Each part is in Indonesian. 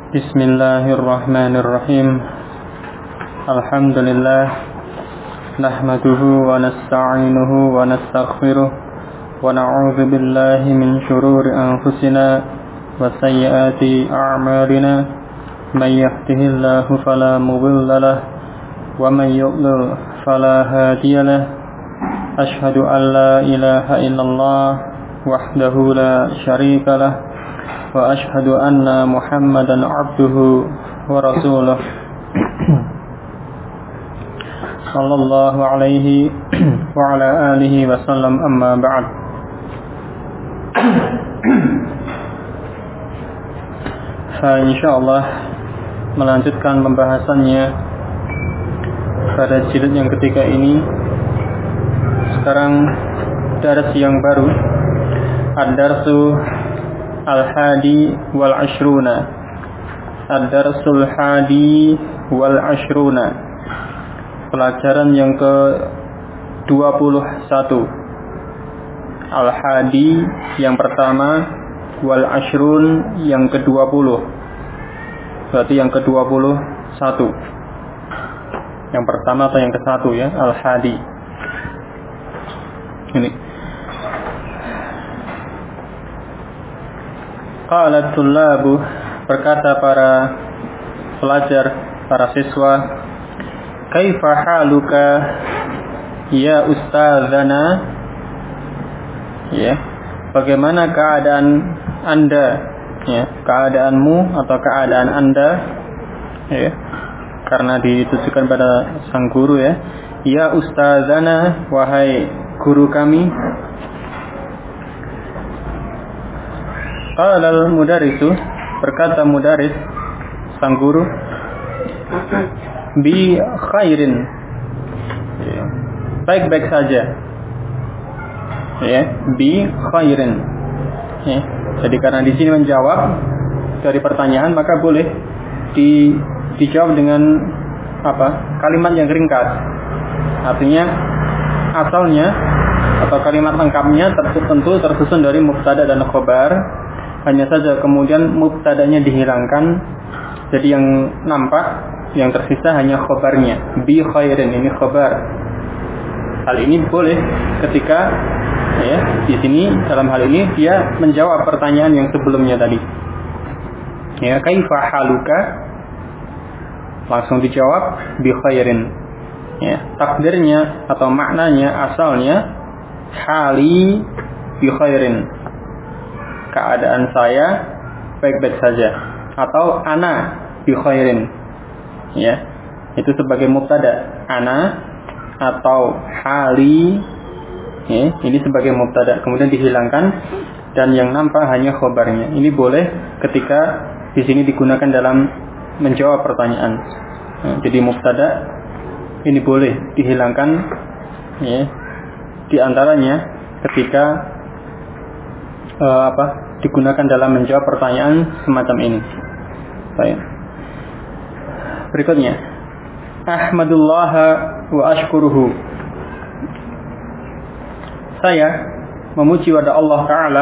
Bismillahirrahmanirrahim. Alhamdulillah. Nahmaduhu wa nasta'inuhu wa nastaghfiruh. Wa na'udzu billahi min shururi anfusina wa sayyiati a'malina. May yahdihillahu fala mudilla lahu wa may yudlil fala hadiya lahu. Ashhadu an la ilaha illallah wahdahu la syarika lahu. Wa ashhadu anna Muhammadan abduhu wa rasuluh sallallahu alaihi wa ala alihi wa sallam, amma ba'd. Insyaallah melanjutkan pembahasannya pada jilid yang ketiga ini. Sekarang dars yang baru, ad-darsu Al-Hadi wal Ashruna. Ad-Darsul Hadi wal Ashruna. Pelajaran yang ke-21. Al-Hadi yang pertama, wal Ashrun yang ke-20. Berarti yang ke-21. Yang pertama atau yang ke-1 ya, Al-Hadi. Ini. Qala tullabu, berkata para pelajar, para siswa, kaifa haluka ya ustadzana, ya, bagaimana keadaan Anda, ya, keadaanmu atau keadaan Anda, ya, karena ditujukan pada sang guru, ya. Ya ustadzana, wahai guru kami. Qala al-mudarrisu, berkata mudarris, sang guru, bi khairin, baik-baik saja, ya, bi khairin, ya. Jadi karena di sini menjawab dari pertanyaan, maka boleh dijawab dengan apa? Kalimat yang ringkas. Artinya asalnya atau kalimat lengkapnya tentu tersusun dari mubtada dan khobar. Hanya saja kemudian mubtadanya dihilangkan, jadi yang nampak, yang tersisa hanya khobarnya. Bi khairin, ini khobar. Hal ini boleh ketika, ya, di sini dalam hal ini dia menjawab pertanyaan yang sebelumnya tadi. Ya, kaifa haluka, langsung dijawab bi khairin. Ya, takdirnya atau maknanya asalnya hali bi khairin, keadaan saya baik-baik saja, atau ana bi khairin, ya, itu sebagai mubtada, ana atau hali, ya, ini sebagai mubtada, kemudian dihilangkan dan yang nampak hanya khobarnya. Ini boleh ketika di sini digunakan dalam menjawab pertanyaan. Jadi mubtada ini boleh dihilangkan, ya, di antaranya ketika digunakan dalam menjawab pertanyaan semacam ini. Baik. Berikutnya, ahmadullah wa ashkuruhu. Saya memuji pada Allah Ta'ala,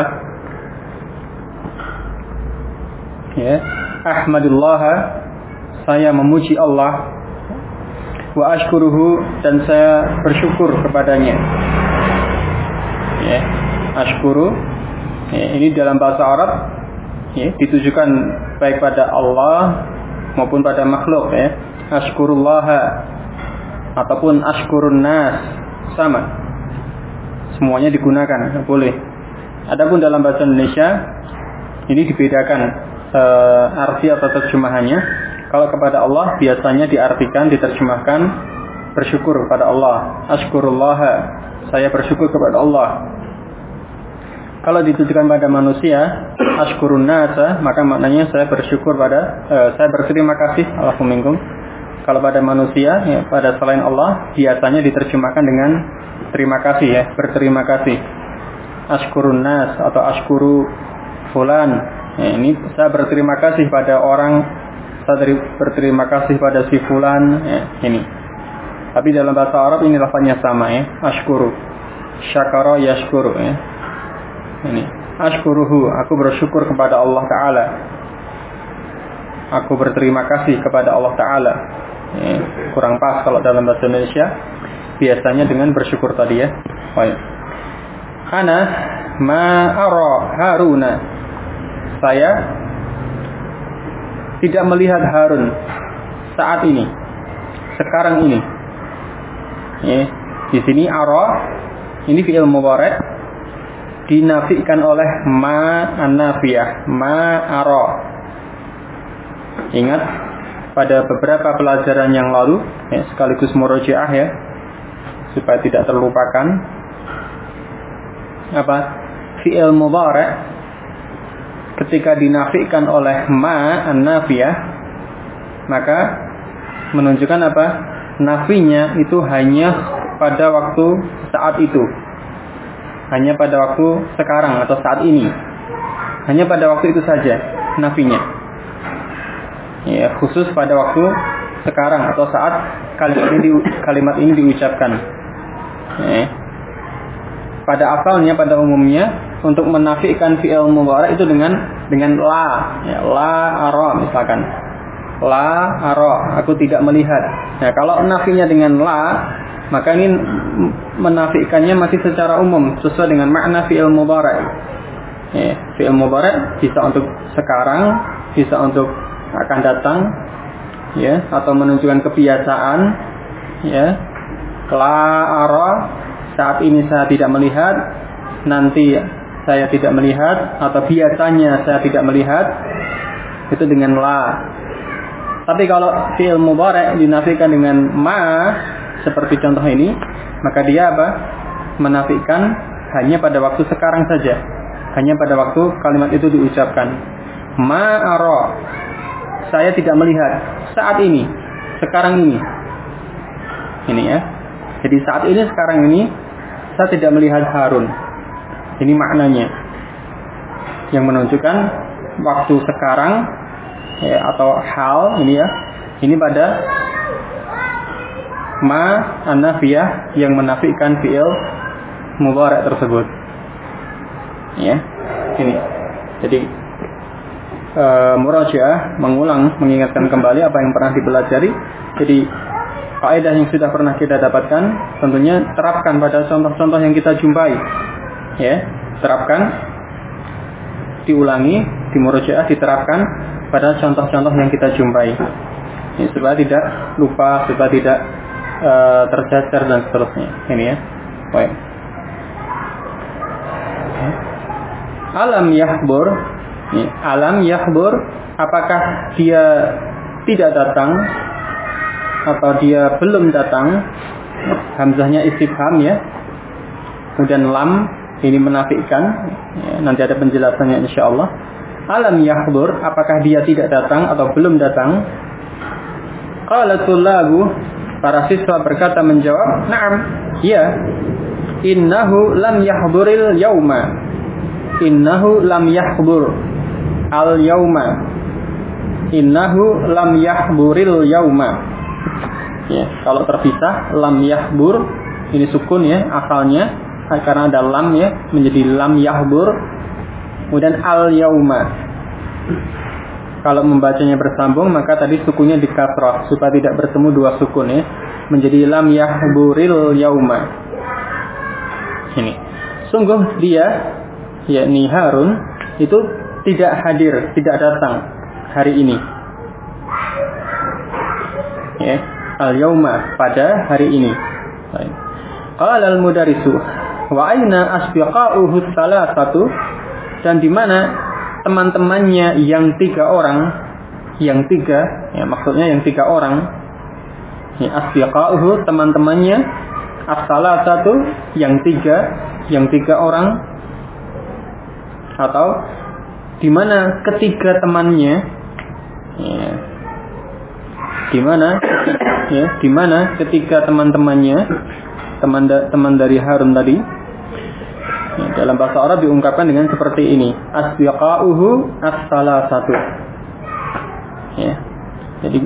ya, ahmadullah, saya memuji Allah, wa ashkuruhu, dan saya bersyukur kepadanya. Ya, ashkuru, ya, ini dalam bahasa Arab, ya, ditujukan baik pada Allah maupun pada makhluk, ya. Ashkurullah ataupun ashkurun nas, sama, semuanya digunakan, boleh. Adapun dalam bahasa Indonesia ini dibedakan arti atau terjemahannya. Kalau kepada Allah biasanya diartikan, diterjemahkan bersyukur kepada Allah. Ashkurullah, saya bersyukur kepada Allah. Kalau ditujukan pada manusia, ashkurun nasa, maka maknanya saya bersyukur pada, saya berterima kasih, Alhamdulillah. Kalau pada manusia, ya, pada selain Allah, biasanya diterjemahkan dengan terima kasih, ya, berterima kasih. Ashkurun nas atau ashkuru fulan, ya, ini saya berterima kasih pada orang, saya berterima kasih pada si fulan, ya, ini. Tapi dalam bahasa Arab ini lafaznya sama, ya, ashkuru, syakara yashkuru, ya. Ini ashkuruhu, aku bersyukur kepada Allah Ta'ala. aku berterima kasih kepada Allah Ta'ala. Kurang pas kalau dalam bahasa Indonesia. Biasanya dengan bersyukur tadi ya. Baik. Ana ma'ara Haruna. Saya tidak melihat Harun saat ini, sekarang ini. Di sini ara ini fi'il mudhari' dinafikan oleh ma an-nafiyah, ma ara. Ingat pada beberapa pelajaran yang lalu, sekaligus murojaah ya, supaya tidak terlupakan. Apa? Fi'il mudhari' ketika dinafikan oleh ma an-nafiyah, maka menunjukkan apa? Nafinya itu hanya pada waktu saat itu. Hanya pada waktu sekarang atau saat ini. Hanya pada waktu itu saja nafinya. Ya, khusus pada waktu sekarang atau saat kalimat ini diucapkan. Pada asalnya, pada umumnya, untuk menafikan fi'il mudhari itu dengan la, ya, la ara misalkan. La ara, aku tidak melihat. Nah, kalau nafinya dengan la, maka ini menafikannya masih secara umum sesuai dengan makna fi'il mudhari. Fi'il mudhari bisa untuk sekarang, bisa untuk akan datang, ya, atau menunjukkan kebiasaan, ya. La ara, saat ini saya tidak melihat, nanti saya tidak melihat, atau biasanya saya tidak melihat, itu dengan la. Tapi kalau fi'il mudhari dinafikan dengan ma, seperti contoh ini, maka dia apa? Menafikan hanya pada waktu sekarang saja, hanya pada waktu kalimat itu diucapkan. Ma ara, saya tidak melihat saat ini, sekarang ini. Ini ya. Jadi saat ini, sekarang ini, saya tidak melihat Harun. Ini maknanya, yang menunjukkan waktu sekarang, ya, atau hal ini ya. Ini pada ma an-nafiyah yang menafikan fi'il mudhari tersebut. Ya. Ini. Jadi murajaah, mengulang, mengingatkan kembali apa yang pernah dipelajari. Jadi kaidah yang sudah pernah kita dapatkan, tentunya terapkan pada contoh-contoh yang kita jumpai. Ya, terapkan, diulangi, di murajaah diterapkan pada contoh-contoh yang kita jumpai. Ini supaya tidak lupa, supaya tidak tercecer dan seterusnya. Ini ya. Baik. Alam yahbur. Alam yahbur, apakah dia tidak datang atau dia belum datang? Hamzahnya istifham ya. Kemudian lam ini menafikan. Ya, nanti ada penjelasannya insyaallah. Alam yahbur, apakah dia tidak datang atau belum datang? Qala tullabu, para siswa berkata menjawab, na'am, ya. Innahu lam yahburil yauma. Innahu lam yahbur al yauma. Innahu lam yahburil yauma. Ya, kalau terpisah lam yahbur ini sukun ya asalnya, karena ada lam ya, menjadi lam yahbur. Kemudian al yauma. Kalau membacanya bersambung maka tadi sukunnya di kasrah supaya tidak bertemu dua sukun ya, menjadi lam yahburil yauma. Ini. Sungguh dia, yakni Harun, itu tidak hadir, tidak datang hari ini. Ya, al-yauma, pada hari ini. Qala al-mudarrisu, wa aina asbiqa'uhu salasatu, dan di mana teman-temannya yang tiga orang, yang tiga, ya maksudnya yang tiga orang. Ya, asbiqa'uhu, teman-temannya, as-salasatu, yang tiga orang, atau di mana ketiga temannya, ya, di mana ketiga teman-temannya, teman dari Harun tadi. Ya, dalam bahasa Arab diungkapkan dengan seperti ini, asbiqa'uhu as-salasatu. Ya, jadi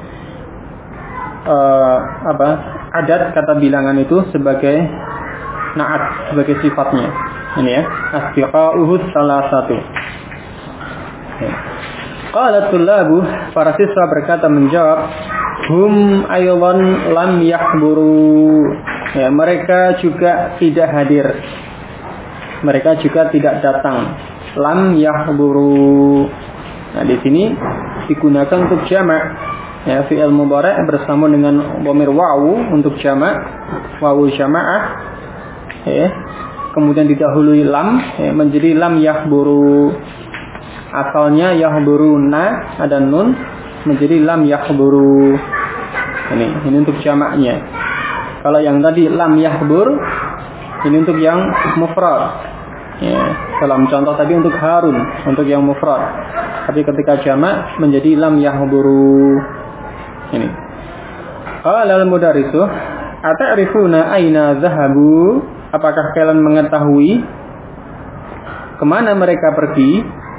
adat kata bilangan itu sebagai na'at, sebagai sifatnya. Ini ya, asbiqa'uhu salasatu. Qala tullabu, para siswa berkata menjawab, hum aywan lam yahduru. Ya, mereka juga tidak hadir. Mereka juga tidak datang. Lam yahduru. Nah, di sini digunakan untuk jamak. Ya, fi'il mudhari' bersama dengan dhamir wawu untuk jamak, wawu jamaah. Ya, kemudian didahului lam, ya, menjadi lam yahduru. Asalnya yahduruna, ada nun, menjadi lam yahduru. Ini untuk jamaknya. Kalau yang tadi lam yahdur, ini untuk yang mufrad. Ya, dalam contoh tadi untuk Harun, untuk yang mufrad. Tapi ketika jamak menjadi lam yahduru. Ini. Qala al-mudarrisu, ata'rifuna aina dhahabu? Apakah kalian mengetahui kemana mereka pergi?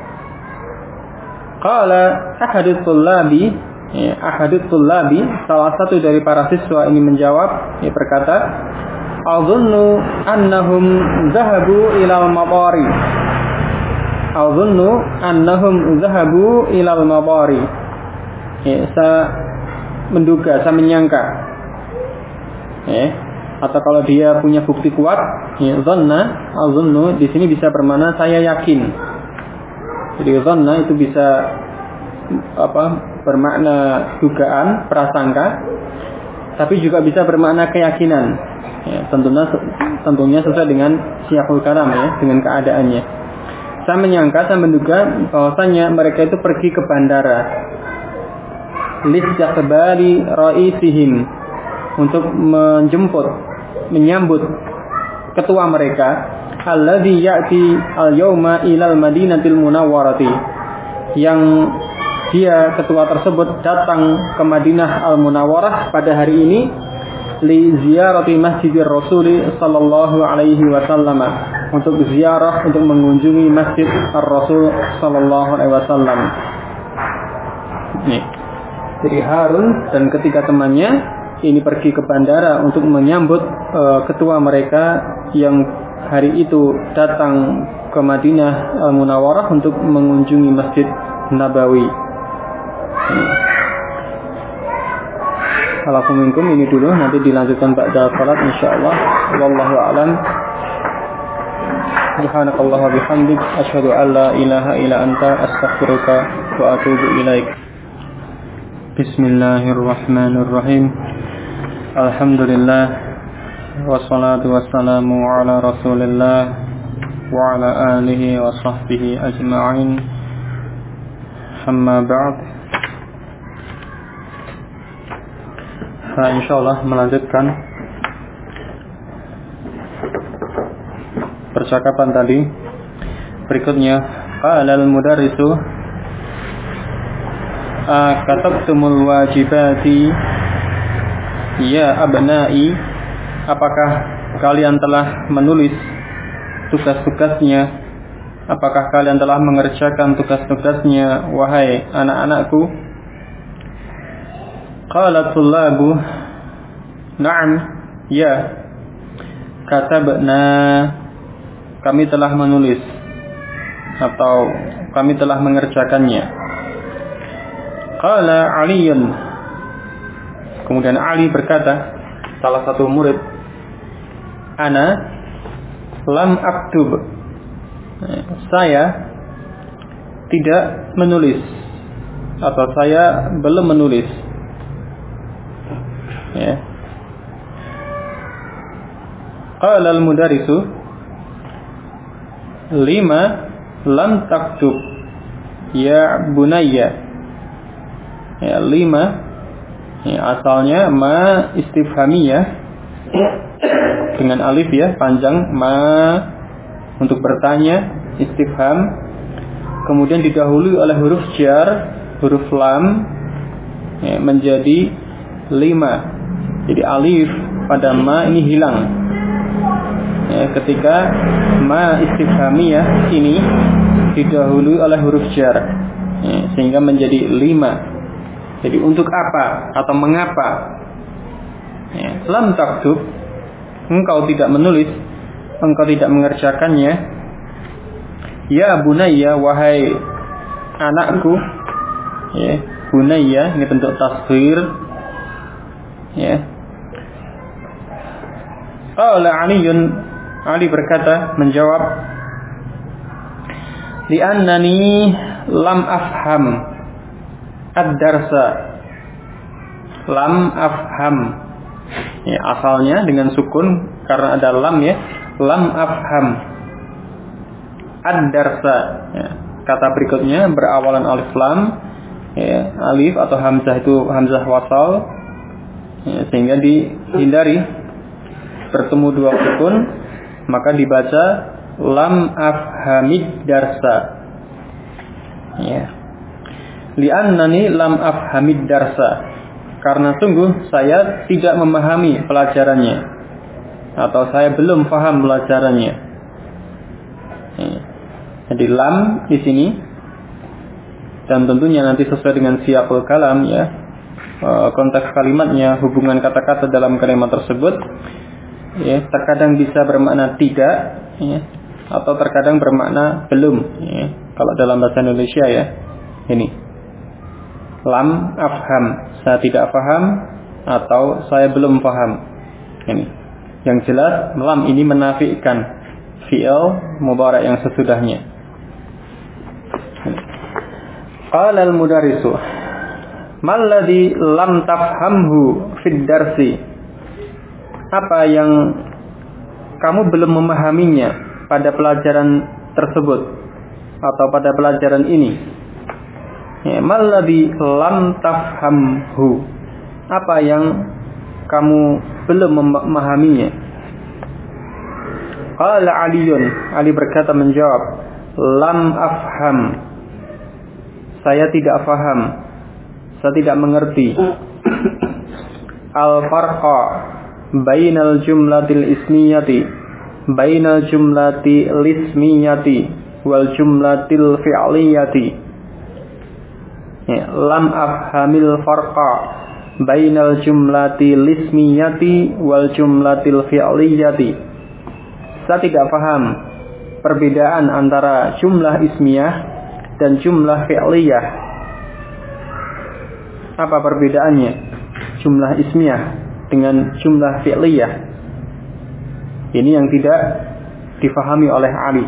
Qala ahadut tullabi, ya, ahadut tullabi, salah satu dari para siswa ini menjawab, ya, berkata, A'dhunnu annahum dhahabu ilal mabari. A'dhunnu annahum dhahabu ilal mabari. Ya, saya menduga, saya menyangka. Ya, atau kalau dia punya bukti kuat, ya, dhanna, a'dhunnu di sini bisa bermakna saya yakin. Jadi dhanna itu bisa bermakna dugaan, prasangka, tapi juga bisa bermakna keyakinan. Ya, tentunya sesuai dengan siyaqul kalam, ya, dengan keadaannya. Saya menyangka, saya menduga bahwasanya mereka itu pergi ke bandara listiqbali ra'isihim, untuk menyambut ketua mereka, alladzi ya'ti al-yauma ilal madinatil munawwarati, yang dia ketua tersebut datang ke Madinah al-Munawwarah pada hari ini li ziyarati masjidir Rasul sallallahu alaihi wasallam, untuk ziarah, untuk mengunjungi masjid Ar-Rasul sallallahu alaihi wasallam. Jadi Harun dan ketiga temannya ini pergi ke bandara untuk menyambut ketua mereka yang hari itu datang ke Madinah Al-Munawwarah untuk mengunjungi Masjid Nabawi. Assalamualaikum, ini dulu, nanti dilanjutkan ba'da salat insyaallah. Wallahu a'lam. Subhanakallah wa bihamdik, asyhadu an la ilaha illa anta, astaghfiruka wa atubu ilaik. Bismillahirrahmanirrahim. Alhamdulillah, wassalatu wassalamu ala Rasulillah wa ala alihi wa sahbihi ajma'in. Amma ba'd. Nah, insyaallah melanjutkan percakapan tadi. Berikutnya, qala al-mudarrisu, katabtumul wajibati ya abna'i, apakah kalian telah menulis tugas-tugasnya? Apakah kalian telah mengerjakan tugas-tugasnya, wahai anak-anakku? Qala tullabu, na'am, ya. Katabna, kami telah menulis atau kami telah mengerjakannya. Qala Aliyun, kemudian Ali berkata, salah satu murid, ana lam aktub, saya tidak menulis atau saya belum menulis. Ya. Qala al-mudarrisu, lima lam taktub ya bunayya. Ya, lima, ya, asalnya ma istifhamiyah dengan alif, ya, panjang, ma untuk bertanya, istifham, kemudian didahului oleh huruf jar, huruf lam, ya, menjadi lima. Jadi alif pada ma ini hilang, ya, ketika ma istifhamiyah ini didahului oleh huruf jar, ya, sehingga menjadi lima. Jadi untuk apa atau mengapa? Ya, lam taktub, engkau tidak menulis, engkau tidak mengerjakannya. Ya bunayya, wahai anakku. ya. Bunayya ini bentuk tasghir, ya. Qala Ali berkata, menjawab, li'annani lam afham ad-darsa. Lam afham, ya, asalnya dengan sukun karena ada lam, ya. Lam afham ad-darsa, ya. Kata berikutnya berawalan alif lam, ya. Alif atau hamzah itu hamzah wasal, ya, sehingga dihindari bertemu dua sukun, maka dibaca lam afhamid darsa, ya. Li'annani lam afhamid darsa, karena sungguh saya tidak memahami pelajarannya, atau saya belum paham pelajarannya, ya. Jadi lam di sini, dan tentunya nanti sesuai dengan siyaqul kalam, ya, konteks kalimatnya, hubungan kata-kata dalam kalimat tersebut, ya, terkadang bisa bermakna tidak, ya, atau terkadang bermakna belum, ya. Kalau dalam bahasa Indonesia, ya, ini lam afham, saya tidak paham atau saya belum paham. Ini yang jelas lam ini menafikan fi'il mudhari' yang sesudahnya. Qala al-mudarrisu mal ladzi lam tafhamhu fid darsi, apa yang kamu belum memahaminya pada pelajaran tersebut atau pada pelajaran ini, ya. Mal ladzi lam tafhamhu, apa yang kamu belum memahaminya. Qala Ali berkata, menjawab, lam afham, saya tidak faham, saya tidak mengerti al-farqa bainal jumlatil ismiyati, bainal jumlati lismiyati wal jumlatil fi'liyati, ya. Lam afhamil farqa bainal jumlati lismiyati wal jumlatil fi'liyati, saya tidak paham perbedaan antara jumlah ismiyah dan jumlah fi'liyah. Apa perbedaannya jumlah ismiyah dengan jumlah fi'liyah? Ini yang tidak difahami oleh Ali.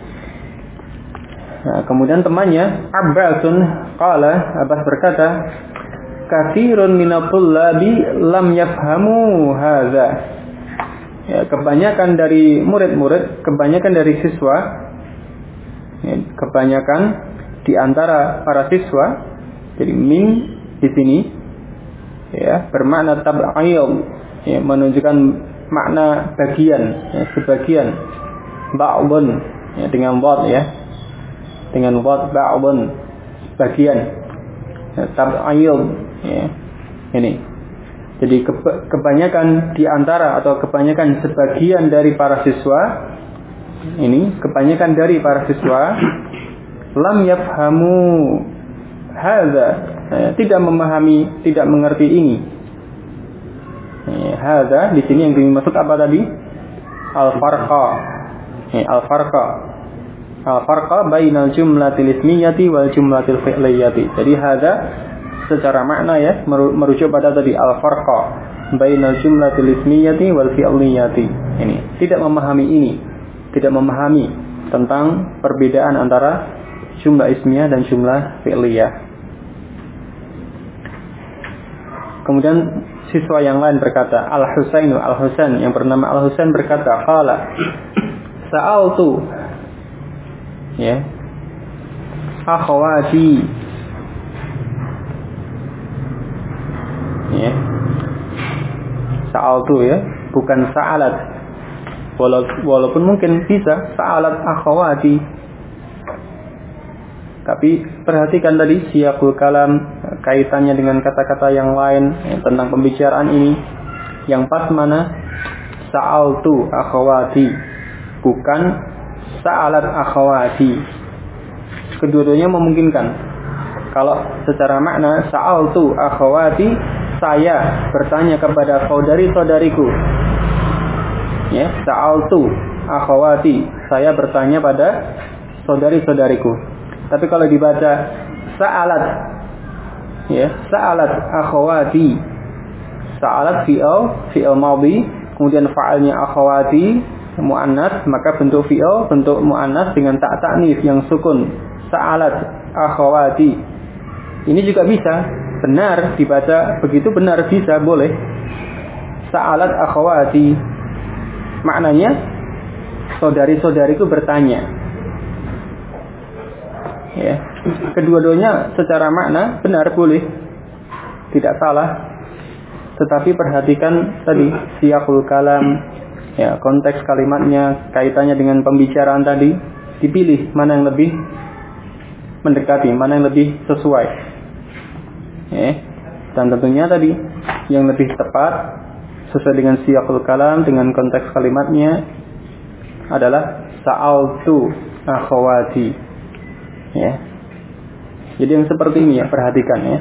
Nah, kemudian temannya Abbasun Abbas berkata, katsirun minatullabi lam yafhamu hadza, ya, kebanyakan dari murid-murid, kebanyakan dari siswa, ya, kebanyakan di antara para siswa. Jadi min di sini, ya, bermakna tab'il, ya, menunjukkan makna bagian, ya, sebagian. Ba'dun, ya, dengan ba'd, ya, dengan ba'd, ba'dun, sebagian, ya, tab'il, ya, ini. Jadi kebanyakan di antara atau kebanyakan sebagian dari para siswa, ini kebanyakan dari para siswa lam yafhamu hadza, tidak memahami, tidak mengerti ini. Hadza di sini yang dimaksud apa tadi? Al-farqa. Al-farqa bainal jumlatil ismiyati wal jumlatil fi'liyati. Jadi hadza secara makna, ya, merujuk pada tadi al-farqa bainal jumlatil ismiyati wal fi'liyati. Ini tidak memahami ini, tidak memahami tentang perbedaan antara jumlah ismiyah dan jumlah fi'liyah. Kemudian siswa yang lain berkata, Al-Husain yang bernama Al-Husain berkata, qala sa'altu, ya, akhwati, ya, sa'altu, ya, bukan sa'alat, walaupun mungkin bisa sa'alat akhwati. Tapi perhatikan tadi siyaqul kalam, kaitannya dengan kata-kata yang lain, ya, tentang pembicaraan ini. Yang pas mana? Sa'altu akhawati, bukan sa'alat akhawati. Kedua-duanya memungkinkan. Kalau secara makna sa'altu akhawati, saya bertanya kepada saudari-saudariku. Ya, sa'altu akhawati, saya bertanya pada saudari-saudariku. Tapi kalau dibaca sa'alat Ya, sa'alat akhawati. Sa'alat fi'il madhi, kemudian fa'ilnya akhawati muannas, maka bentuk fi'il bentuk muannas dengan ta' ta'nits yang sukun. Sa'alat akhawati. Ini juga bisa benar dibaca begitu, benar bisa, boleh. Sa'alat akhawati. Maknanya saudari-saudariku bertanya. Ya. Kedua-duanya secara makna benar, boleh, tidak salah. Tetapi perhatikan tadi siyaqul kalam, ya, konteks kalimatnya, kaitannya dengan pembicaraan tadi, dipilih mana yang lebih mendekati, mana yang lebih sesuai. Ya. Dan tentunya tadi yang lebih tepat sesuai dengan siyaqul kalam, dengan konteks kalimatnya adalah sa'altu akhawati. Ya. Jadi yang seperti ini ya, perhatikan ya.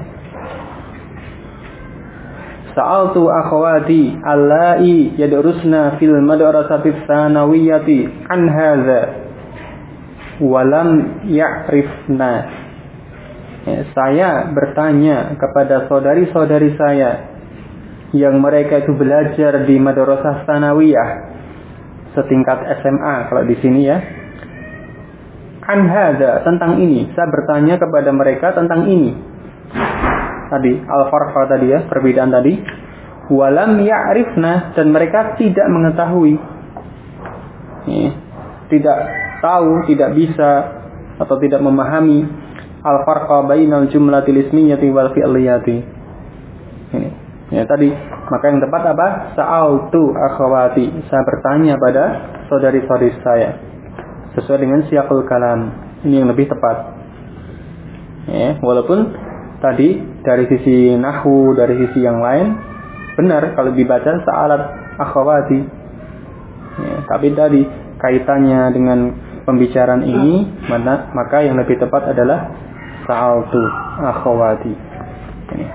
Sa'altu akhawati allai yadrusna fil madrasati tsanawiyati an hadza wa lam ya'rifna. Ya, saya bertanya kepada saudari-saudari saya yang mereka itu belajar di madrasah tsanawiyah setingkat SMA kalau di sini ya. An hadza, tentang ini. Saya bertanya kepada mereka tentang ini. Tadi al-farqa tadi ya, perbedaan tadi. Walam ya'rifna, dan mereka tidak mengetahui. Tidak tahu, tidak bisa atau tidak memahami al-farqa bainal jumlatil ismiyyati wal fi'liyati. Ini. Ya tadi, maka yang tepat apa? Sa'altu akhawati. Saya bertanya pada saudari-saudari saya. Sesuai dengan siyaqul kalam. Ini yang lebih tepat. Ya, walaupun tadi dari sisi nahwu, dari sisi yang lain benar kalau dibaca sa'alat akhawati. Ya, tapi tadi kaitannya dengan pembicaraan ini, maka yang lebih tepat adalah sa'altu akhawati. Ini.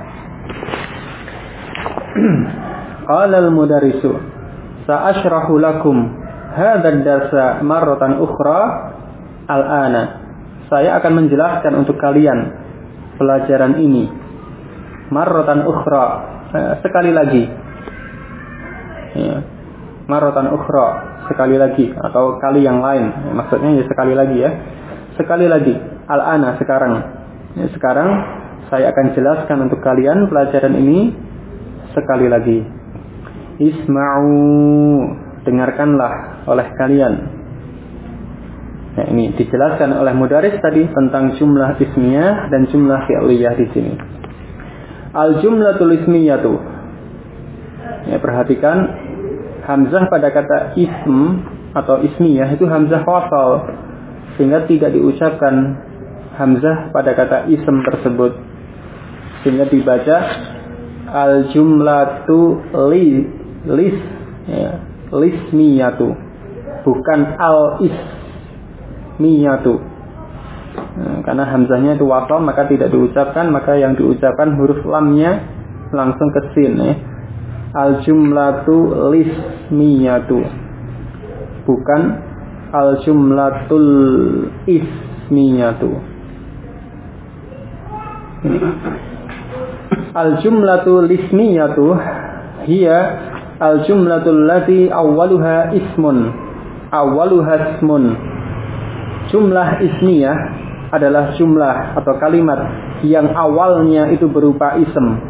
Qala al-mudarrisu sa'ashrahu lakum hadzal darsa marratan ukhra al-ana. Saya akan menjelaskan untuk kalian pelajaran ini marratan ukhra, sekali lagi. Ya. Marratan ukhra, sekali lagi atau kali yang lain. Maksudnya ya sekali lagi ya. Sekali lagi, al-ana, sekarang. Ya, sekarang saya akan jelaskan untuk kalian pelajaran ini sekali lagi. Isma'u, dengarkanlah oleh kalian. Nah, ini dijelaskan oleh mudaris tadi tentang jumlah ismiyah dan jumlah fi'liyah di sini. Al-jumlatul ismiyatu. Ya, perhatikan hamzah pada kata ism atau ismiyah itu hamzah wasal, sehingga tidak diucapkan hamzah pada kata ism tersebut, sehingga dibaca al-jumlatu lismiyatu, bukan al-ismiyatu. Karena hamzahnya itu wasal, maka tidak diucapkan, maka yang diucapkan huruf lamnya langsung ke sin ya. Al-jumlatu lismiyatu, bukan al-jumlatul ismiyatu. Al-jumlatu lismiyatu hiya al-jumlatul lati awwaluha ismun. Jumlah ismiyah adalah jumlah atau kalimat yang awalnya itu berupa ism.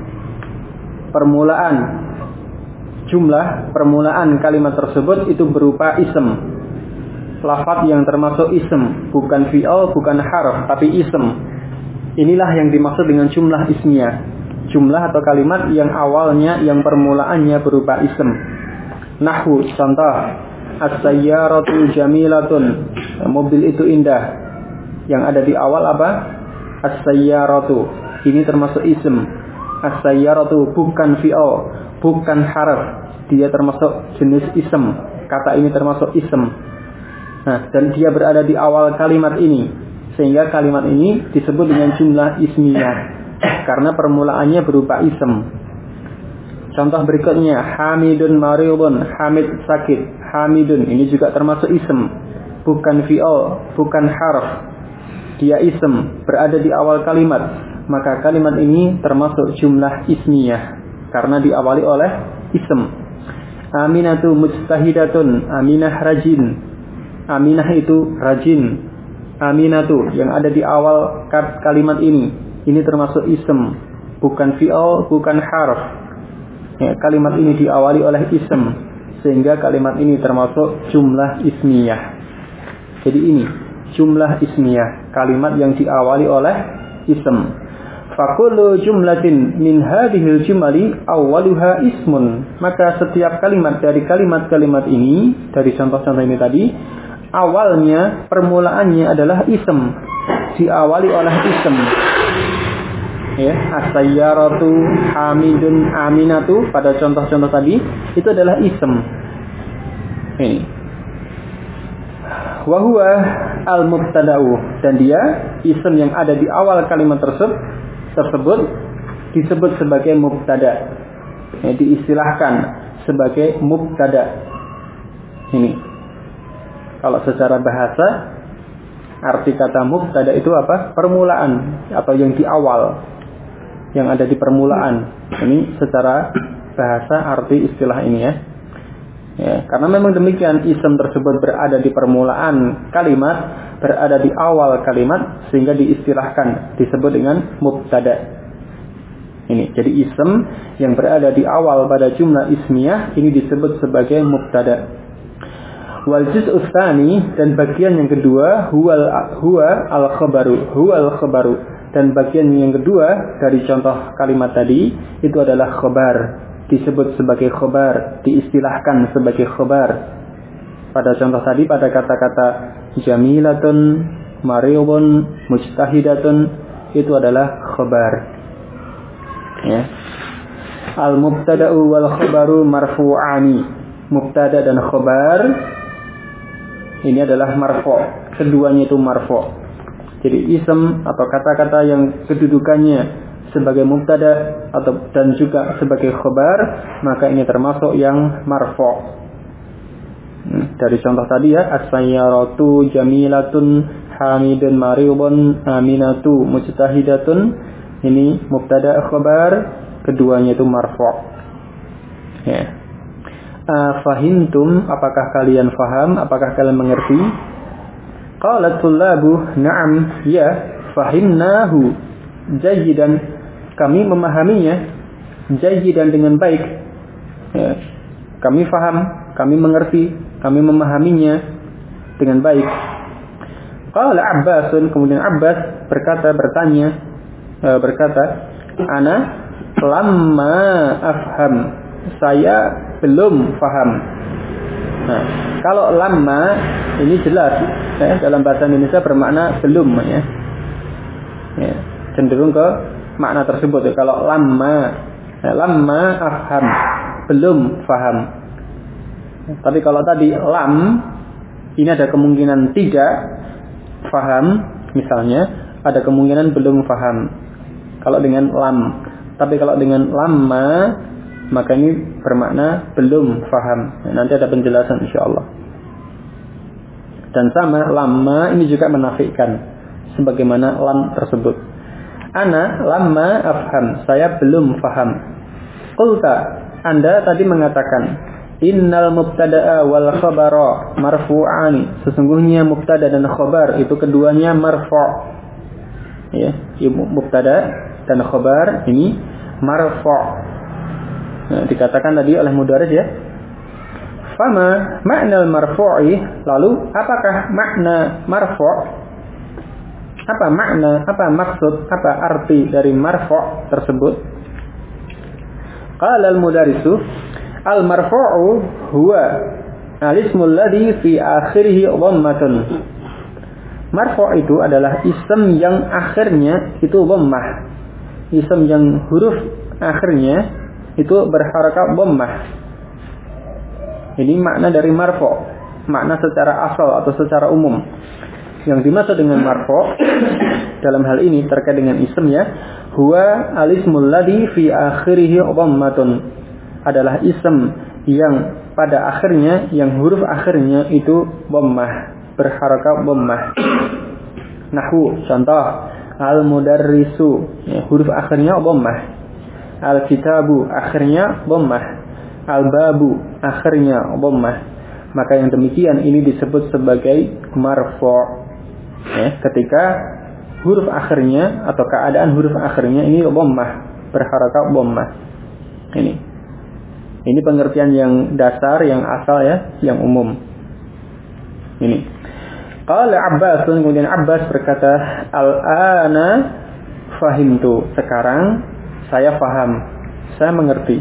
Permulaan kalimat tersebut itu berupa ism. Lafaz yang termasuk ism, bukan fi'il, bukan harf, tapi ism. Inilah yang dimaksud dengan jumlah ismiyah. Jumlah atau kalimat yang awalnya, yang permulaannya berupa ism. Nahwu, contoh, as-sayyaratu jamilatun, mobil itu indah. Yang ada di awal apa? As-sayyaratu, ini termasuk ism. As-sayyaratu bukan fi'il, bukan harf, dia termasuk jenis ism. Kata ini termasuk ism. Nah, dan dia berada di awal kalimat ini, sehingga kalimat ini disebut dengan jumlah ismiyah karena permulaannya berupa ism. Contoh berikutnya, hamidun maridun, hamid sakit. Hamidun ini juga termasuk ism, bukan fi'il, bukan harf, dia ism, berada di awal kalimat. maka kalimat ini termasuk jumlah ismiyah karena diawali oleh ism. Aminatu mujtahidatun, Aminah rajin. Aminah itu rajin. Aminatu yang ada di awal kalimat ini termasuk ism, bukan fi'il, bukan harf. Ya, kalimat ini diawali oleh ism, sehingga kalimat ini termasuk jumlah ismiyah. Jadi ini jumlah ismiyah, kalimat yang diawali oleh ism. Fakullu jumlatin min hadhil jumali awwaluha ismun. Maka setiap kalimat dari kalimat-kalimat ini, dari contoh-contoh ini tadi, awalnya, permulaannya adalah ism, diawali oleh ism. Ya, as-sayyaratu, hamidun, aminatu pada contoh-contoh tadi itu adalah ism. Ini. Wa huwa al-mubtada'u, dan dia ism yang ada di awal kalimat tersebut disebut sebagai mubtada. Ya, diistilahkan sebagai mubtada. Ini. Kalau secara bahasa arti kata mubtada itu apa? Permulaan atau yang di awal, yang ada di permulaan. Ini secara bahasa arti istilah ini ya. Ya, karena memang demikian, ism tersebut berada di permulaan kalimat, berada di awal kalimat, sehingga diistilahkan disebut dengan mubtada. Ini jadi ism yang berada di awal pada jumlah ismiyah ini disebut sebagai mubtada. Wal juz'u tsani, dan bagian yang kedua huwa al khabaru, dan bagian yang kedua dari contoh kalimat tadi itu adalah khabar, disebut sebagai khabar, diistilahkan sebagai khabar. Pada contoh tadi pada kata-kata jamilatun, mariyun, mujtahidatun itu adalah khabar. Ya. Al mubtada'u wal khabaru marfu'ani. Mubtada dan khabar ini adalah marfu', keduanya itu marfu'. Jadi ism atau kata-kata yang kedudukannya sebagai mubtada atau dan juga sebagai khabar, maka ini termasuk yang marfu'. Dari contoh tadi ya, as-sayyaratu jamilatun, hamidun, mariyun, aminatu, mujtahidatun, ini mubtada khabar, keduanya itu marfu'. Ya. Fahimtum, apakah kalian faham? Apakah kalian mengerti? Qalat tullabu, na'am, ya, fahimnahu jayidan, kami memahaminya jayidan dengan baik. Ya. Kami faham, kami mengerti, kami memahaminya dengan baik. Qala Abbasun, kemudian Abbas berkata, ana lamma afham, saya belum faham. Nah, kalau lamma ini jelas ya, dalam bahasa Indonesia bermakna belum ya. Ya, cenderung ke makna tersebut ya. Kalau lamma afham, belum faham. Tapi kalau tadi lam, ini ada kemungkinan tidak faham, misalnya ada kemungkinan belum faham. Kalau dengan lam, tapi kalau dengan lamma, maka ini bermakna belum faham. Nanti ada penjelasan insyaallah. Dan sama lamma ini juga menafikan sebagaimana lam tersebut. Ana lamma afham, saya belum faham. Qulta, Anda tadi mengatakan innal mubtada'a wal khabara marfu'ani, sesungguhnya mubtada dan khabar itu keduanya marfu'. Ya, mubtada dan khabar ini marfu'. Nah, dikatakan tadi oleh mudarris ya. Fama ma'nal marfu'i, lalu apakah makna marfu'? Apa makna, apa maksud, apa arti dari marfu' tersebut? Qala al-mudarrisu, al-marfu'u huwa al-ismul ladzi fi akhirih dhammatun. Marfu' itu adalah ism yang akhirnya itu dhammah. Ism yang huruf akhirnya itu berharakat dhammah. Ini makna dari marfu', makna secara asal atau secara umum. Yang dimaksud dengan marfu' dalam hal ini terkait dengan ism ya, huwa al-ismul ladzi fi akhirih dhammatun, adalah ism yang pada akhirnya, yang huruf akhirnya itu dhammah, berharakat dhammah. Nahwu, contoh, Al-mudarrisu, ya, huruf akhirnya dhammah. Al-kitabu akhirnya dhammah. Al-babu akhirnya dhammah. Maka yang demikian ini disebut sebagai marfu'. Ya, ketika huruf akhirnya atau keadaan huruf akhirnya ini dhammah, berharakat dhammah. Ini pengertian yang dasar, yang asal ya, yang umum. Ini. Qala Abbas, kemudian Abbas berkata, al-ana fahimtu. Sekarang saya faham, saya mengerti.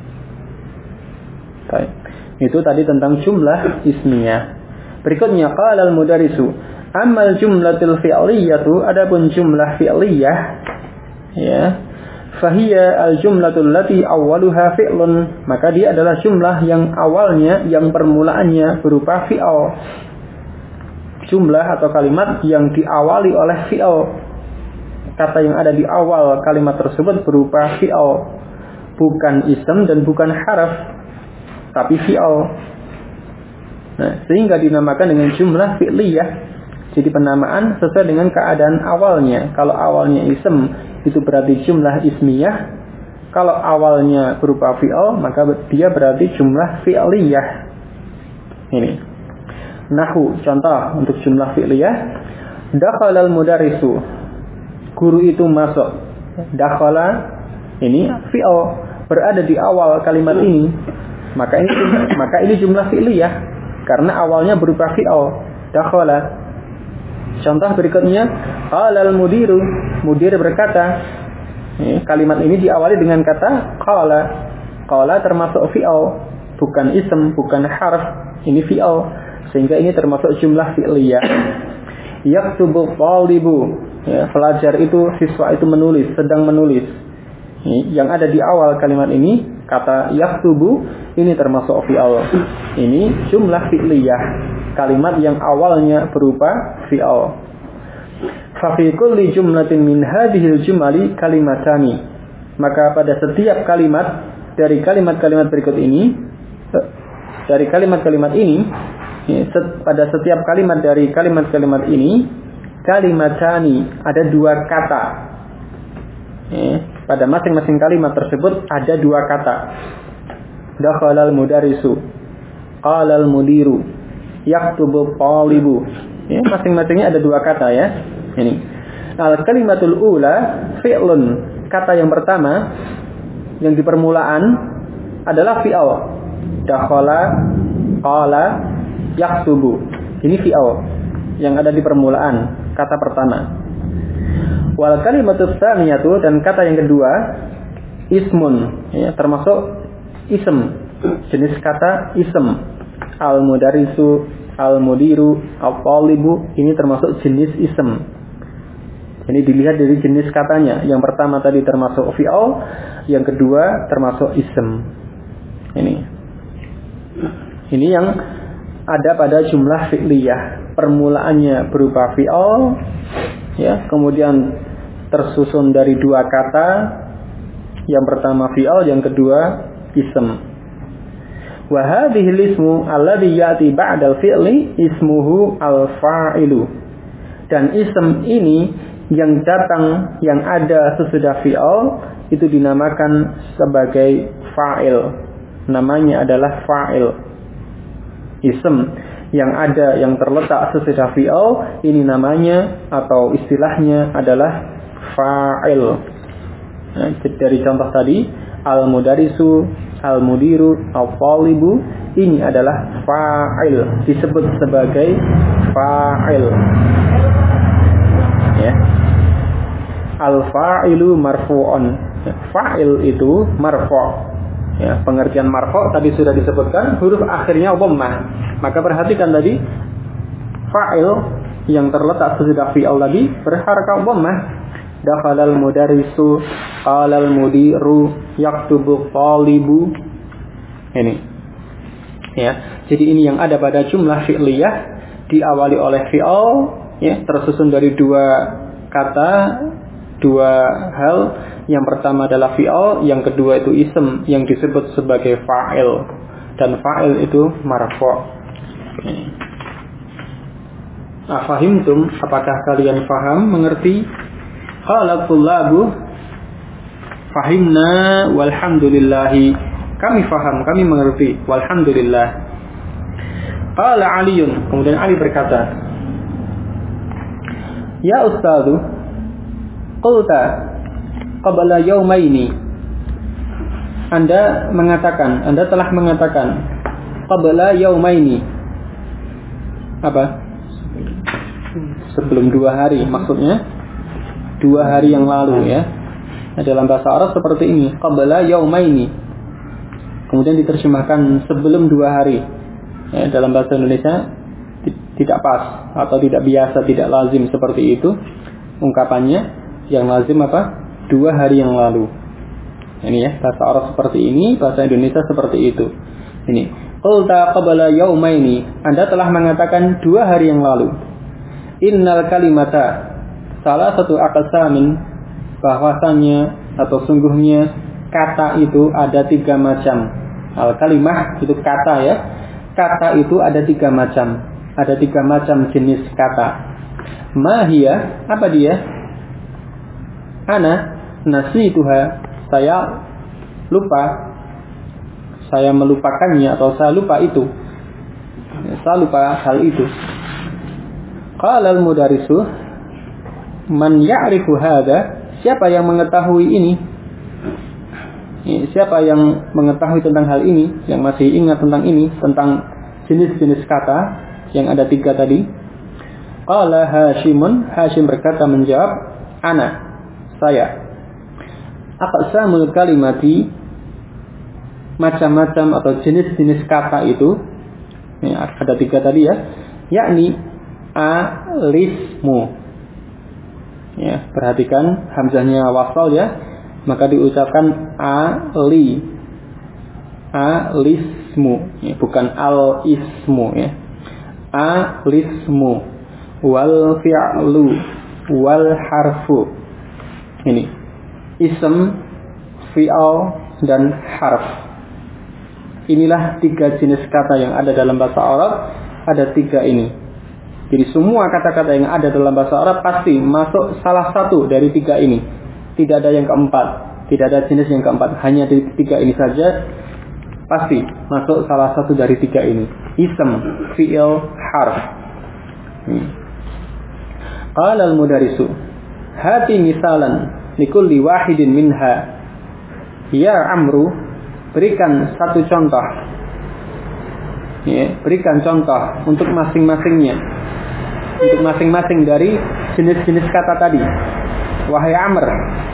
Baik. Itu tadi tentang jumlah ismiyah. Berikutnya qala al-mudarrisu, amal jumlatul fi'liyatu, adapun jumlah fi'liyah, ya, fahiya al-jumlatul lati awwaluha fi'lun, maka dia adalah jumlah yang awalnya, yang permulaannya berupa fi'al. Jumlah atau kalimat yang diawali oleh fi'al. Kata yang ada di awal kalimat tersebut berupa fi'al, bukan ism dan bukan haraf, tapi fi'al. Nah, sehingga dinamakan dengan jumlah fi'liyah. Jadi penamaan sesuai dengan keadaan awalnya. Kalau awalnya ism, itu berarti jumlah ismiyah. Kalau awalnya berupa fi'al, maka dia berarti jumlah fi'liyah. Ini. Nahu, contoh untuk jumlah fi'liyah. Dakhala al-mudarrisu, guru itu masuk. Dakhala, ini fi'al, berada di awal kalimat ini. Maka ini jumlah fi'liyah, karena awalnya berupa fi'al. Dakhala. Contoh berikutnya, qala al-mudiru, mudir berkata. Kalimat ini diawali dengan kata qala. Qala termasuk fi'al, bukan ism, bukan harf. Ini fi'al. Sehingga ini termasuk jumlah fi'liyah. Yaktubu talibu, ya, pelajar itu, siswa itu menulis, sedang menulis. Yang ada di awal kalimat ini kata yaktubu, ini termasuk fi'al. Ini jumlah fi'liyah, kalimat yang awalnya berupa fi'al. Fa fi kulli jumlatin min hadhil jumali kalimatani, maka pada setiap kalimat dari kalimat-kalimat berikut ini, pada setiap kalimat dari kalimat-kalimat ini, kalimatani, ada dua kata. Pada masing-masing kalimat tersebut ada dua kata. Dakhala al-mudarrisu, qala al-mudiru, yaktubu talibu. Masing-masingnya ada dua kata ya. Ini. Al-kalimatul ula fi'lun. Kata yang pertama yang di permulaan adalah fi'al. Dakhala, qala, yaktubu. Ini fi'al yang ada di permulaan kata pertama. Wal kalimatut tsaniyatu, dan kata yang kedua ismun, ya, termasuk ism, jenis kata ism. Al-mudarrisu, al-mudiru, al-talibu, ini termasuk jenis ism. Ini dilihat dari jenis katanya. Yang pertama tadi termasuk fi'al, yang kedua termasuk ism. Ini yang ada pada jumlah fi'liyah. Permulaannya berupa fi'al, ya, kemudian tersusun dari dua kata. Yang pertama fi'al, yang kedua ism. Wa hadhil ismu alladhi ya'ti ba'dal fi'li ismuhu al-fa'ilu. Dan ism ini yang datang, yang ada sesudah fi'al, itu dinamakan sebagai fa'il. Namanya adalah fa'il. Ism yang ada, yang terletak sesudah fi'al, ini namanya atau istilahnya adalah fa'il. Nah, dari contoh tadi, al-mudarrisu, al-mudiru, al-talibu, ini adalah fa'il, disebut sebagai fa'il. Ya. Al-fa'ilu marfu'un. Fa'il itu marfu'. Ya, pengertian marfu' tadi sudah disebutkan, huruf akhirnya dhammah. Maka perhatikan tadi, fa'il yang terletak sesudah fi'al tadi berharakat dhammah. Dakhala al-mudarrisu, qala al-mudiru, yaktubu talibu. Ini. Ya, jadi ini yang ada pada jumlah fi'liyah, diawali oleh fi'al, ya, tersusun dari dua kata, dua hal. Yang pertama adalah fi'al, yang kedua itu ism yang disebut sebagai fa'il, dan fa'il itu marfu'. Afahimtum, apakah kalian faham, mengerti? Qala tullabu fahimna walhamdulillahi. Kami faham, kami mengerti, walhamdulillah. Qala Aliun, kemudian Ali berkata, ya ustadzu, qulta qabla yaumaini. Anda telah mengatakan qabla yaumaini. Apa? Sebelum 2 hari, maksudnya 2 hari yang lalu ya. Nah, dalam bahasa Arab seperti ini, qabla yaumaini. Kemudian diterjemahkan sebelum 2 hari. Ya, dalam bahasa Indonesia tidak pas atau tidak biasa, tidak lazim seperti itu ungkapannya. Yang lazim apa? 2 hari yang lalu. Ini ya, bahasa Arab seperti ini, bahasa Indonesia seperti itu. Ini, qulta qabla yaumaini. Anda telah mengatakan 2 hari yang lalu. Innal kalimata, salah satu aqsamin, bahwasannya atau sungguhnya kata itu ada 3 macam. Al kalimah itu kata ya. Kata itu ada 3 macam. Ada 3 macam jenis kata. Mahia, apa dia? Ana nasituha, saya lupa. Saya melupakannya atau saya lupa itu. Saya lupa hal itu. Qala al-mudarrisu, man ya'rifu hadha? Siapa yang mengetahui ini? Siapa yang mengetahui tentang hal ini, yang masih ingat tentang ini, tentang jenis-jenis kata yang ada 3 tadi? Qala Hashimun, Hashim berkata menjawab, ana, saya. Aqsamul kalimati, macam-macam atau jenis-jenis kata itu, ada 3 tadi ya, yakni alismu. Ya, perhatikan hamzahnya wasal ya. Maka diucapkan alismu ya, bukan al-ismu ya. Alismu wal fi'lu wal harfu. Ini ism, fi'al dan harf. Inilah 3 jenis kata yang ada dalam bahasa Arab. Ada 3 ini. Jadi semua kata-kata yang ada dalam bahasa Arab pasti masuk salah satu dari 3 ini. Tidak ada yang keempat, tidak ada jenis yang keempat, hanya di 3 ini saja pasti masuk salah satu dari 3 ini. Ism, fi'il, harf. Qala al-mudarrisu, hati misalan likulli wahidin minha. Ya Amru, berikan satu contoh. Ya, berikan contoh untuk masing-masingnya. Untuk masing-masing dari jenis-jenis kata tadi. Wahai Amr.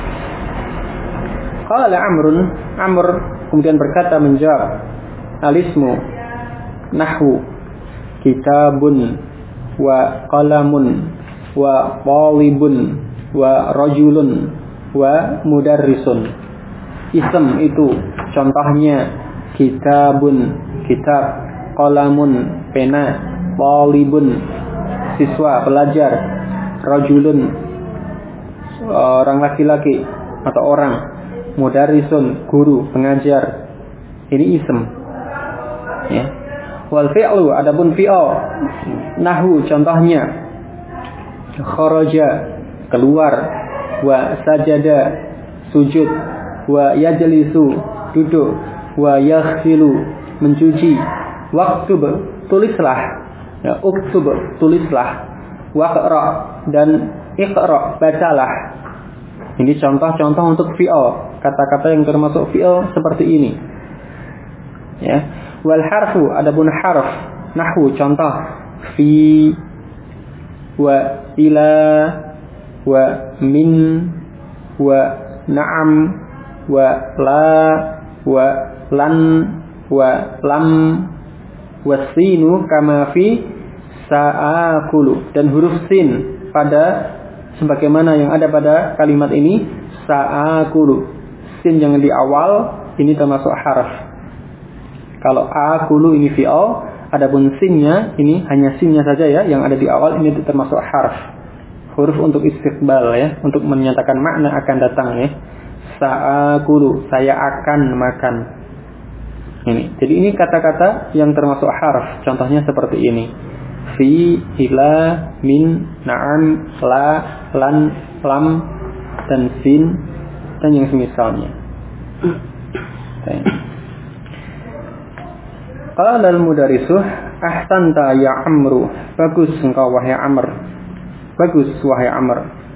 Qala Amrun, Amr kemudian berkata menjawab, alismu nahwu kitabun wa qalamun wa talibun wa rajulun wa mudarrisun. Ism itu contohnya kitabun, kitab, qalamun, pena, talibun, siswa, pelajar, rajulun, orang laki-laki atau orang, mudarrisun, guru, pengajar. Ini ism ya. Wal fi'lu, adapun fi'al, nahwu contohnya kharaja, keluar, wa sajada, sujud, wa yajlisu, duduk, wa yaghsilu, mencuci, waktub, tulislah ya, uktub, tulislah, waqra, dan iqra, bacalah. Ini contoh-contoh untuk fi'al, kata-kata yang termasuk fi'al seperti ini. Ya. Wal harfu, adapun harf, nahwu contoh fi, wa ila, wa min, wa na'am, wa la, wa lan, wa lam, wa sinu kama fi sa'akulu, dan huruf sin pada sebagaimana yang ada pada kalimat ini sa'akulu. Sin yang di awal ini termasuk harf. Kalau akulu ini fi'al, adapun sinnya ini hanya sinnya saja ya yang ada di awal, ini termasuk harf. Huruf untuk istiqbal ya, untuk menyatakan makna akan datang ya. Sa'akulu, saya akan makan. Ini. Jadi ini kata-kata yang termasuk harf. Contohnya seperti ini. Fi, ila, min, na'am, la, lan, lam, dan sin dan yang semisalnya. Qala al-mudarrisu ahsanta ya Amru, bagus engkau wahai Amr, bagus wahai Amr.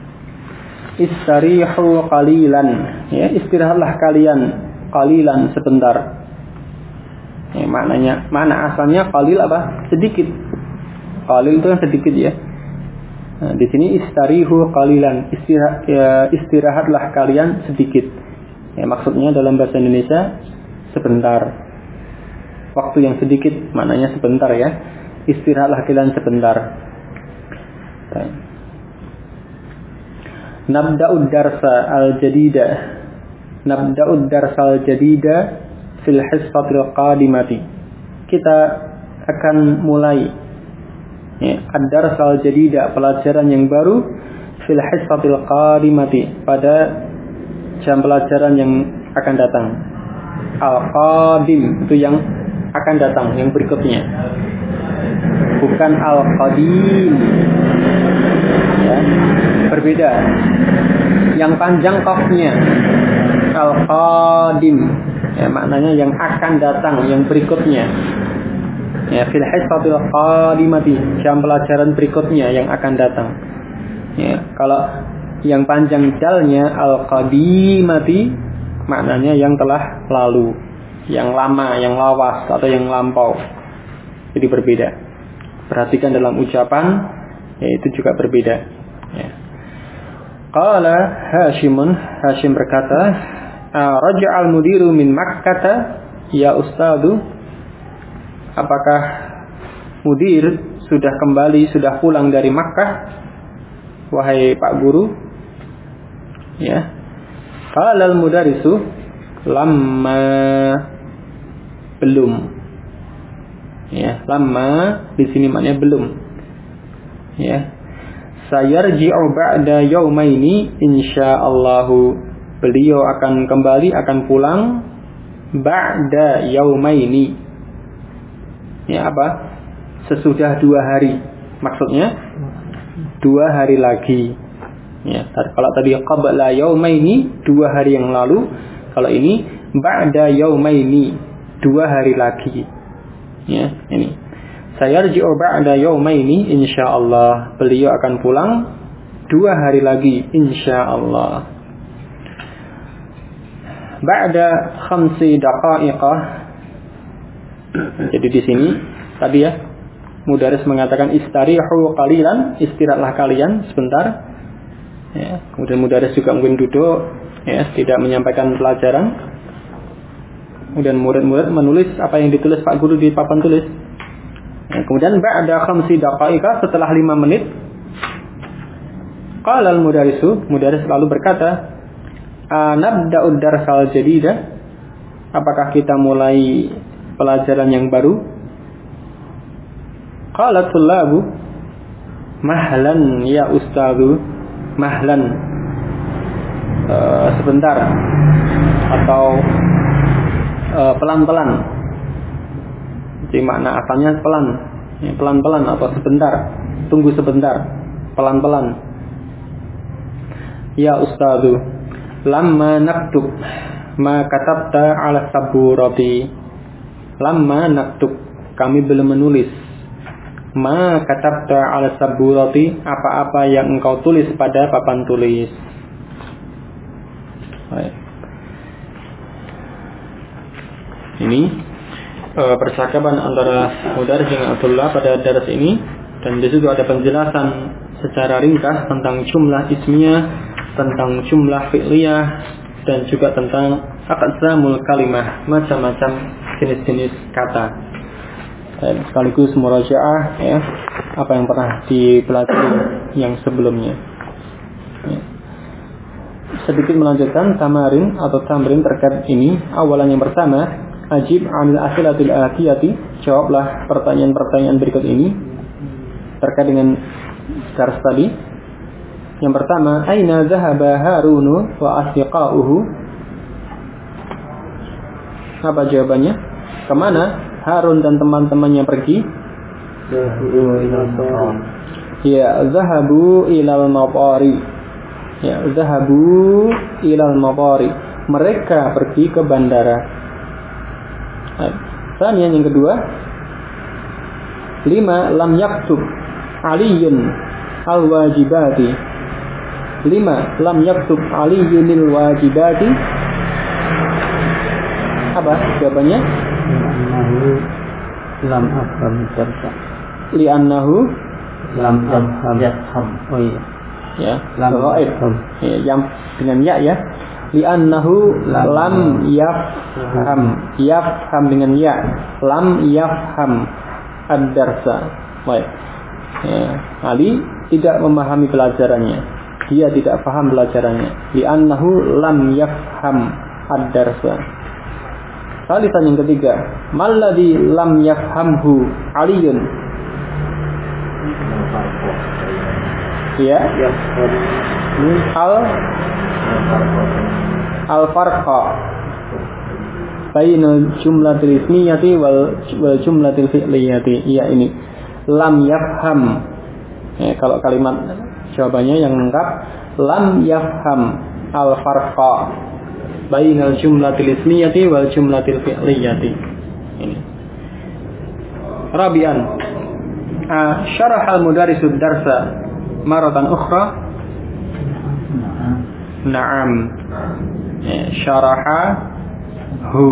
Istarihu qalilan, ya, istirahatlah kalian qalilan sebentar. Ya, mana asalnya qalil apa? Sedikit. Qalil itu kan sedikit ya. Nah, di sini istarihu qalilan, istirahatlah kalian sedikit. Ya, maksudnya dalam bahasa Indonesia sebentar. Waktu yang sedikit maknanya sebentar ya. Istirahatlah kalian sebentar. Nabda'ud darsa al-jadida. Nabda'ud darsa al-jadida fil hissatil qadimati. Kita akan mulai ya, ad-darsa al-jadida, pelajaran yang baru, fil hissatil qadimati, pada jam pelajaran yang akan datang. Al-qadim itu yang akan datang, yang berikutnya. Bukan al-qadim. Ya, berbeda. Yang panjang qafnya. Al-qadim. Ya, maknanya yang akan datang, yang berikutnya. Ya, fil hissatil qadimati, jam pelajaran berikutnya yang akan datang. Ya, kalau yang panjang dalnya al-qadimati, maknanya yang telah lalu, yang lama, yang lawas atau yang lampau. Jadi berbeda. Perhatikan dalam ucapan, ya, itu juga berbeda. Ya. Qala Hashimun, Hashim berkata, raja'al mudiru min Makkah ya ustadu. Apakah mudir sudah kembali, sudah pulang dari Makkah, wahai Pak Guru? Ya. Qala al-mudarrisu, lamma, belum. Ya, lamma di sini maknanya belum. Ya. Sayarji'u ba'da yaumaini insyaallahu. Beliau akan kembali, akan pulang ba'da yaumaini. Ya, apa? Sesudah 2 hari. Maksudnya 2 hari lagi. Ya, kalau tadi qabla yaumaini, 2 hari yang lalu, kalau ini ba'da yaumaini, 2 hari lagi. Ya, ini. Sayarji'u ba'da yaumaini insyaallah. Beliau akan pulang 2 hari lagi insyaallah. Ba'da 5 daqa'iqah. Jadi di sini tadi ya, mudarris mengatakan istarihu qalilan, istirahatlah kalian sebentar. Ya, kemudian mudarris juga mungkin duduk, ya, tidak menyampaikan pelajaran. Kemudian murid-murid menulis apa yang ditulis Pak Guru di papan tulis. Ya, kemudian ba'da 5 daqa'iqah, setelah 5 menit, qala al-mudarrisu, mudarris lalu berkata, nabda'ud darsal jadida. Apakah kita mulai pelajaran yang baru? Qala tullabu, mahlan ya ustazu. Mahlan, sebentar, atau pelan-pelan. Jadi makna asalnya pelan, ya, pelan-pelan atau sebentar, tunggu sebentar, pelan-pelan. Ya ustazu, lamma naktub ma katabta ala saburati. Lamma naktub, kami belum menulis. Ma katabta ala saburati, apa-apa yang engkau tulis pada papan tulis. Baik. Ini percakapan antara mudarris dengan Abdullah pada daras ini, dan di situ ada penjelasan secara ringkas tentang jumlah ismiyah, tentang jumlah fi'liyah, dan juga tentang aqsamul kalimah, macam-macam jenis-jenis kata. Sekaligus murajaah ya, apa yang pernah dipelajari yang sebelumnya. Ya. Sedikit melanjutkan tamarin atau tamrin terkait ini. Awalan yang pertama, ajib 'anil asilatil atiyati, jawablah pertanyaan-pertanyaan berikut ini terkait dengan dars tadi. Yang pertama, aina dhahaba Harunu wa asdiqauhu? Apa jawabannya? Kemana Harun dan teman-temannya pergi? Ya, zahabu ilal maqari. Ya, zahabu ilal maqari. Mereka pergi ke bandara. Kemudian yang kedua, 5 lam yaktub Aliyun al-wajibati. 5 lam yaktub Aliyunil wajibati. Apa jawabannya? Lam afham darsa. Li'annahu lam afham. Oh iya. Ya, lam afham. Ya, yang dengan ya. Li'annahu lam yafham. Yafham dengan ya. Lam yafham ad-darsa. Baik. Ya, Ali tidak memahami pelajarannya. Dia tidak paham pelajarannya. Li'annahu lam yafham ad-darsa. Salisan yang ketiga, malladhi lam yafhamhu Aliyun. Ya. Al-farqa bainal jumlatil ismiyati wal jumlatil fi'liyati. Ya, ini lam yafham. Ya, kalau kalimat jawabannya yang lengkap, lam yafham al-farqa bainal jumlatil ismiyati wal jumlatil fi'liyati. Ini. Rabi'an, syarah al-mudarrisud darsa maratan ukhra. Na'am. Syarahahu.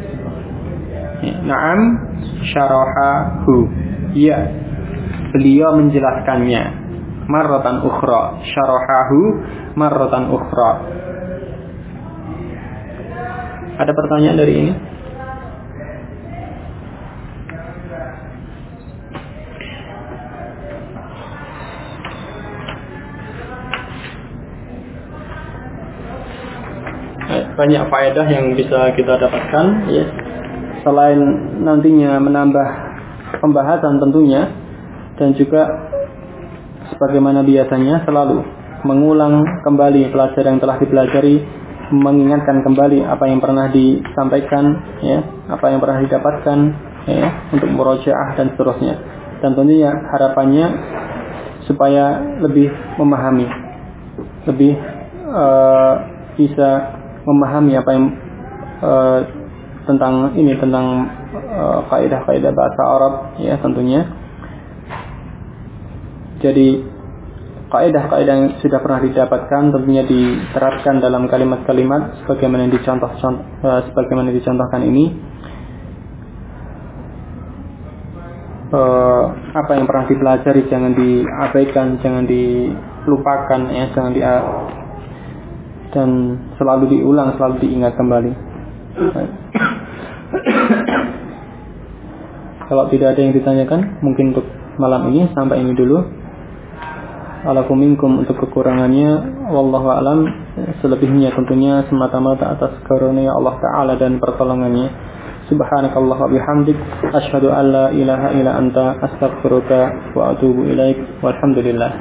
Na'am, syarahahu. Ya, beliau menjelaskannya. Maratan ukhra. Syarahahu maratan ukhra. Ada pertanyaan dari ini? Banyak faedah yang bisa kita dapatkan, ya. Selain nantinya menambah pembahasan tentunya, dan juga sebagaimana biasanya selalu mengulang kembali pelajaran yang telah dipelajari, mengingatkan kembali apa yang pernah disampaikan, ya, apa yang pernah didapatkan, ya, untuk murojaah dan seterusnya. Dan tentunya harapannya supaya lebih memahami, lebih bisa memahami apa yang tentang kaidah-kaidah bahasa Arab, ya, tentunya. Jadi kaidah-kaidah yang sudah pernah didapatkan tentunya diterapkan dalam kalimat-kalimat sebagaimana yang dicontohkan ini. Apa yang pernah dipelajari jangan diabaikan, jangan dilupakan, ya, dan selalu diulang, selalu diingat kembali. Kalau tidak ada yang ditanyakan, mungkin untuk malam ini sampai ini dulu. Alakum minkum, untuk kekurangannya wallahu a'lam. Selebihnya tentunya semata-mata atas karunia Allah Ta'ala dan pertolongannya. Subhanakallah wa bihamdik, asyhadu an la ilaha illa anta, astaghfiruka wa atubu ilaik. Walhamdulillah.